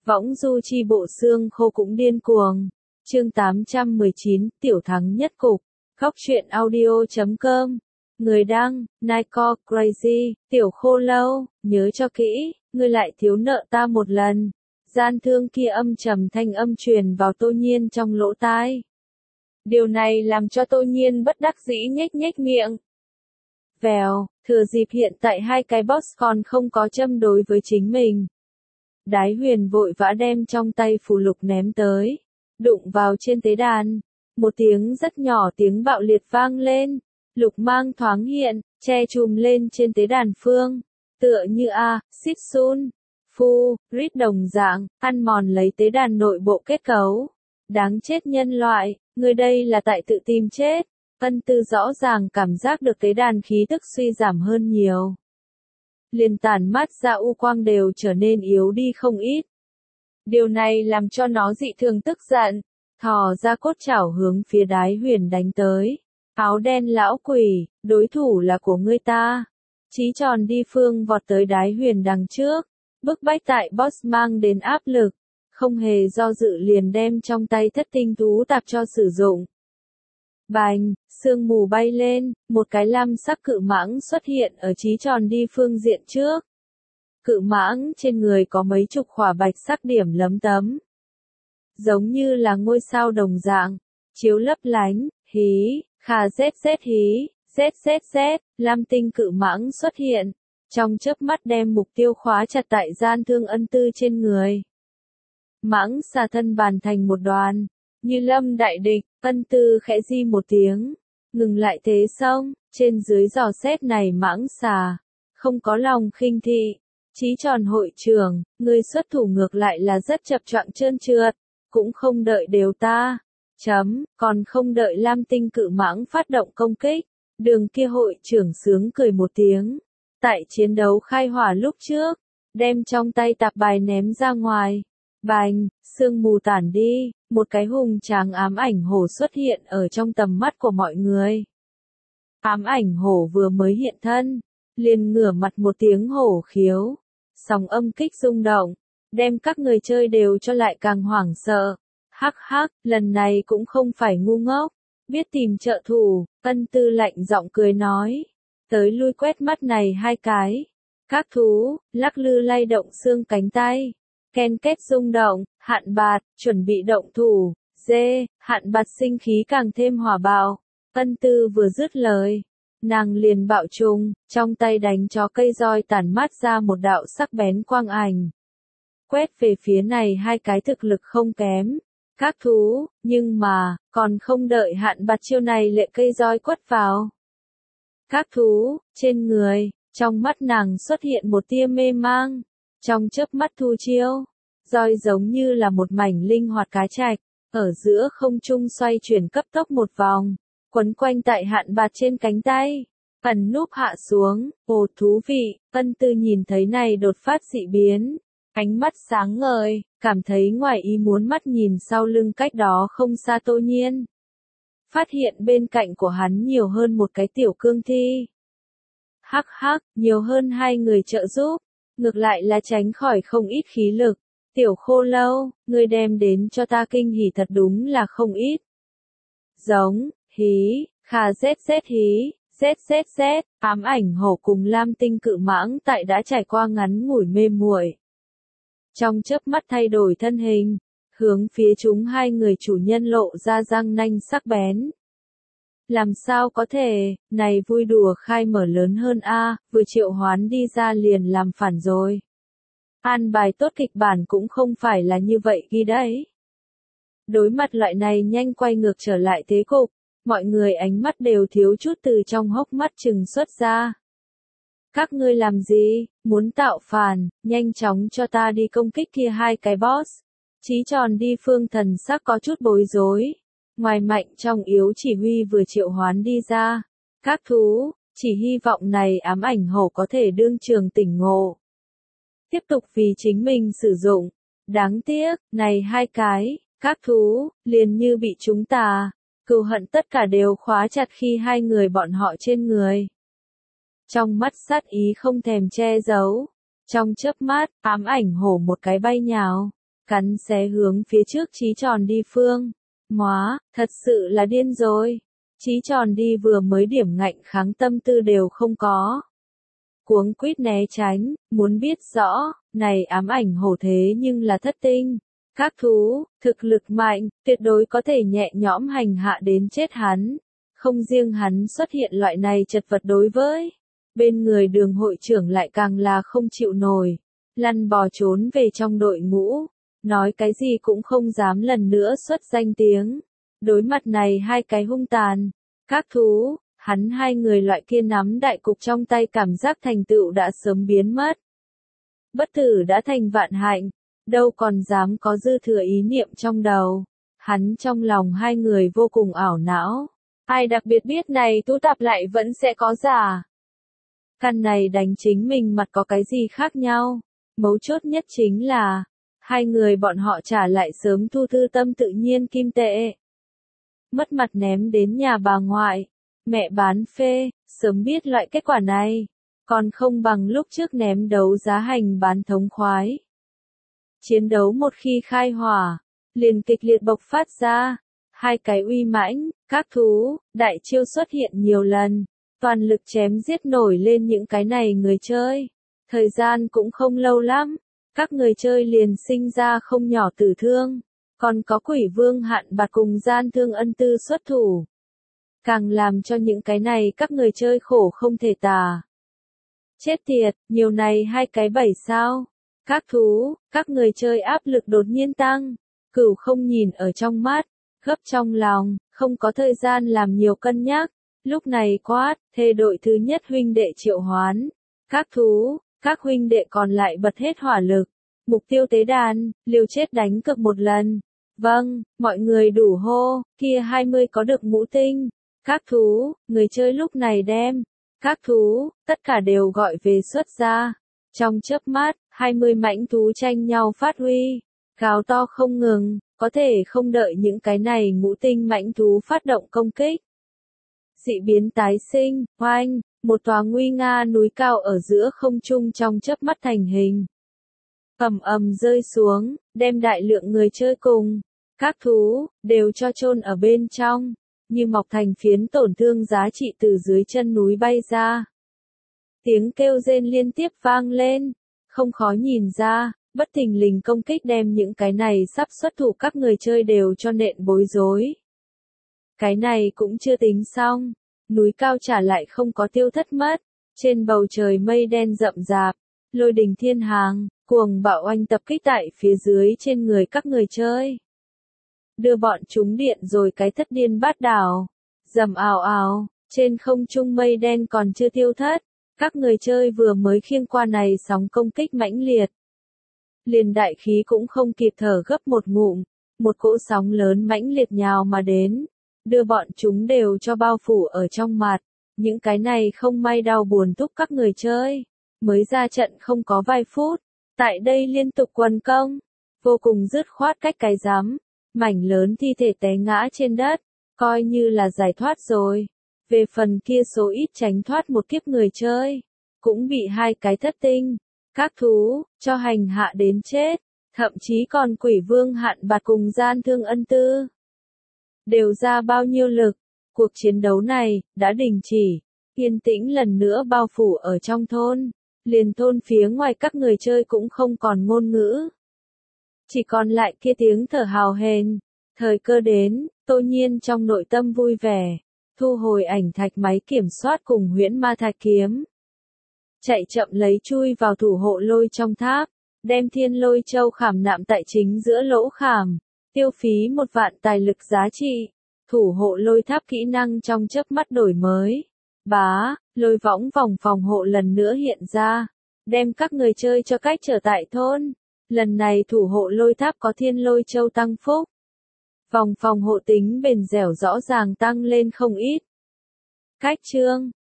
Võng du chi bộ xương khô cũng điên cuồng. Chương 819, tiểu thắng nhất cục. Góc truyện audio.com. Người đăng, Nico Crazy, tiểu khô lâu, nhớ cho kỹ, ngươi lại thiếu nợ ta một lần. Gian thương kia âm trầm thanh âm truyền vào Tô Nhiên trong lỗ tai. Điều này làm cho Tô Nhiên bất đắc dĩ nhếch nhếch miệng. Vèo, thừa dịp hiện tại hai cái boss còn không có châm đối với chính mình. Đái Huyền vội vã đem trong tay phù lục ném tới, đụng vào trên tế đàn. Một tiếng rất nhỏ tiếng bạo liệt vang lên, lục mang thoáng hiện, che chùm lên trên tế đàn phương, tựa như Xít Sun, Phu, Rít đồng dạng, ăn mòn lấy tế đàn nội bộ kết cấu. Đáng chết nhân loại, người đây là tại tự tìm chết. Ân Tư rõ ràng cảm giác được tế đàn khí tức suy giảm hơn nhiều. Liền tản mát ra u quang đều trở nên yếu đi không ít. Điều này làm cho nó dị thường tức giận, thò ra cốt chảo hướng phía Đái Huyền đánh tới. Áo đen lão quỷ, đối thủ là của ngươi ta. Chí tròn đi phương vọt tới Đái Huyền đằng trước, bức bách tại boss mang đến áp lực, không hề do dự liền đem trong tay thất tinh thú tạp cho sử dụng. Bành, sương mù bay lên, một cái lam sắc cự mãng xuất hiện ở chí tròn đi phương diện trước. Cự mãng trên người có mấy chục khỏa bạch sắc điểm lấm tấm. Giống như là ngôi sao đồng dạng, chiếu lấp lánh, hí, khà zz hí, zz, lam tinh cự mãng xuất hiện, trong chớp mắt đem mục tiêu khóa chặt tại gian thương Ân Tư trên người. Mãng xà thân bàn thành một đoàn, như lâm đại địch, Ân Tư khẽ di một tiếng, ngừng lại thế xong, trên dưới dò xét này mãng xà, không có lòng khinh thị. Chí tròn hội trưởng, ngươi xuất thủ ngược lại là rất chập choạng trơn trượt, cũng không đợi đều ta. Còn không đợi lam tinh cự mãng phát động công kích, đường kia hội trưởng sướng cười một tiếng. Tại chiến đấu khai hỏa lúc trước, đem trong tay tạp bài ném ra ngoài. Bành, sương mù tản đi, một cái hùng tráng ám ảnh hổ xuất hiện ở trong tầm mắt của mọi người. Ám ảnh hổ vừa mới hiện thân, liền ngửa mặt một tiếng hổ khiếu. Sóng âm kích rung động, đem các người chơi đều cho lại càng hoảng sợ. Hắc hắc, lần này cũng không phải ngu ngốc, biết tìm trợ thủ, Ân Tư lạnh giọng cười nói. Tới lui quét mắt này hai cái. Các thú, lắc lư lay động xương cánh tay. Ken két rung động, hạn bạt, chuẩn bị động thủ. Dê, hạn bạt sinh khí càng thêm hỏa bạo. Ân Tư vừa dứt lời, nàng liền bạo trùng, trong tay đánh cho cây roi tản mát ra một đạo sắc bén quang ảnh. Quét về phía này hai cái thực lực không kém. Các thú, nhưng mà, còn không đợi hạn bạt chiêu này lệ cây roi quất vào. Các thú, trên người, trong mắt nàng xuất hiện một tia mê mang. Trong chớp mắt thu chiêu, roi giống như là một mảnh linh hoạt cá trạch, ở giữa không trung xoay chuyển cấp tốc một vòng, quấn quanh tại hạn bạt trên cánh tay, ẩn núp hạ xuống. Ồ thú vị, Ân Tư nhìn thấy này đột phát dị biến, ánh mắt sáng ngời, cảm thấy ngoài ý muốn mắt nhìn sau lưng cách đó không xa Tô Nhiên. Phát hiện bên cạnh của hắn nhiều hơn một cái tiểu cương thi. Hắc hắc, nhiều hơn hai người trợ giúp, ngược lại là tránh khỏi không ít khí lực. Tiểu khô lâu, ngươi đem đến cho ta kinh hỉ thật đúng là không ít. Giống, hí, khà zz hí, zz, ám ảnh hổ cùng lam tinh cự mãng tại đã trải qua ngắn ngủi mê muội. Trong chớp mắt thay đổi thân hình, hướng phía chúng hai người chủ nhân lộ ra răng nanh sắc bén. Làm sao có thể, này vui đùa khai mở lớn hơn vừa triệu hoán đi ra liền làm phản rồi. An bài tốt kịch bản cũng không phải là như vậy ghi đấy. Đối mặt loại này nhanh quay ngược trở lại thế cục, mọi người ánh mắt đều thiếu chút từ trong hốc mắt trừng xuất ra. Các ngươi làm gì, muốn tạo phản, nhanh chóng cho ta đi công kích kia hai cái boss. Chí tròn đi phương thần sắc có chút bối rối. Ngoài mạnh trong yếu chỉ huy vừa triệu hoán đi ra. Các thú, chỉ hy vọng này ám ảnh hổ có thể đương trường tỉnh ngộ. Tiếp tục vì chính mình sử dụng. Đáng tiếc, này hai cái, các thú, liền như bị chúng ta, cừu hận tất cả đều khóa chặt khi hai người bọn họ trên người. Trong mắt sát ý không thèm che giấu. Trong chớp mắt, ám ảnh hổ một cái bay nhào. cắn xé hướng phía trước Chí Tròn đi phương. Móa, thật sự là điên rồi. Chí Tròn đi vừa mới điểm ngạnh kháng tâm tư đều không có. Cuống quýt né tránh, muốn biết rõ, này ám ảnh hổ thế nhưng là thất tinh. Các thú, thực lực mạnh, tuyệt đối có thể nhẹ nhõm hành hạ đến chết hắn. Không riêng hắn xuất hiện loại này chật vật đối với. Bên người Đường hội trưởng lại càng là không chịu nổi. Lăn bò trốn về trong đội ngũ. Nói cái gì cũng không dám lần nữa xuất danh tiếng. Đối mặt này hai cái hung tàn. Các thú, hắn hai người loại kia nắm đại cục trong tay cảm giác thành tựu đã sớm biến mất. Bất tử đã thành vạn hạnh, đâu còn dám có dư thừa ý niệm trong đầu. Hắn trong lòng hai người vô cùng ảo não. Ai đặc biệt biết này tu tạp lại vẫn sẽ có giả. Căn này đánh chính mình mặt có cái gì khác nhau. Mấu chốt nhất chính là, hai người bọn họ trả lại sớm thu thư tâm tự nhiên kim tệ. Mất mặt ném đến nhà bà ngoại. Mẹ bán phê, sớm biết loại kết quả này. Còn không bằng lúc trước ném đấu giá hành bán thống khoái. Chiến đấu một khi khai hỏa, liền kịch liệt bộc phát ra. Hai cái uy mãnh, các thú, đại chiêu xuất hiện nhiều lần. Toàn lực chém giết nổi lên những cái này người chơi. Thời gian cũng không lâu lắm. Các người chơi liền sinh ra không nhỏ tử thương. Còn có Quỷ Vương Hạn Bạt cùng Gian Thương Ân Tư xuất thủ. Càng làm cho những cái này các người chơi khổ không thể tả. Chết tiệt, nhiều này hai cái 7 sao. Các thú, các người chơi áp lực đột nhiên tăng. Cửu không nhìn ở trong mắt, gấp trong lòng, không có thời gian làm nhiều cân nhắc. Lúc này quát, thê đội thứ nhất huynh đệ triệu hoán. Các thú, các huynh đệ còn lại bật hết hỏa lực. Mục tiêu tế đàn, liều chết đánh cược một lần. Vâng, mọi người đủ hô, kia 20 có được ngũ tinh. Các thú, người chơi lúc này đem. Các thú, tất cả đều gọi về xuất ra. Trong chớp mắt, 20 mãnh thú tranh nhau phát huy. Gào to không ngừng, có thể không đợi những cái này ngũ tinh mãnh thú phát động công kích. Dị biến tái sinh, oanh, một tòa nguy nga núi cao ở giữa không trung trong chớp mắt thành hình. Ầm ầm rơi xuống, đem đại lượng người chơi cùng. Các thú, đều cho chôn ở bên trong. Như mọc thành phiến tổn thương giá trị từ dưới chân núi bay ra. Tiếng kêu rên liên tiếp vang lên. Không khó nhìn ra, bất thình lình công kích đem những cái này sắp xuất thủ các người chơi đều cho nện bối rối. Cái này cũng chưa tính xong. Núi cao trả lại không có tiêu thất mất. Trên bầu trời mây đen rậm rạp. Lôi đình thiên hàng, cuồng bạo oanh tập kích tại phía dưới trên người các người chơi. Đưa bọn chúng điện rồi cái thất điên bát đảo. Rầm ào ào, trên không trung mây đen còn chưa tiêu thất. Các người chơi vừa mới khiêng qua này sóng công kích mãnh liệt. Liền đại khí cũng không kịp thở gấp một ngụm. Một cỗ sóng lớn mãnh liệt nhào mà đến. Đưa bọn chúng đều cho bao phủ ở trong mặt. Những cái này không may đau buồn thúc các người chơi. Mới ra trận không có vài phút. Tại đây liên tục quần công. Vô cùng dứt khoát cách cái rắm. Mảnh lớn thi thể té ngã trên đất. Coi như là giải thoát rồi. Về phần kia số ít tránh thoát một kiếp người chơi. Cũng bị hai cái thất tinh. Các thú, cho hành hạ đến chết. Thậm chí còn Quỷ Vương Hạn Bạt cùng Gian Thương Ân Tư. Đều ra bao nhiêu lực. Cuộc chiến đấu này, đã đình chỉ. Yên tĩnh lần nữa bao phủ ở trong thôn. Liền thôn phía ngoài các người chơi cũng không còn ngôn ngữ. Chỉ còn lại kia tiếng thở hào hền. Thời cơ đến, Tô Nhiên trong nội tâm vui vẻ. Thu hồi ảnh thạch máy kiểm soát cùng huyễn ma thạch kiếm. Chạy chậm lấy chui vào thủ hộ lôi trong tháp. Đem thiên lôi châu khảm nạm tại chính giữa lỗ khảm. Tiêu phí 1 vạn tài lực giá trị. Thủ hộ lôi tháp kỹ năng trong chớp mắt đổi mới. Bá, lôi võng vòng phòng hộ lần nữa hiện ra. Đem các người chơi cho cách trở tại thôn. Lần này thủ hộ lôi tháp có thiên lôi châu tăng phúc. Vòng phòng hộ tính bền dẻo rõ ràng tăng lên không ít. Cách chương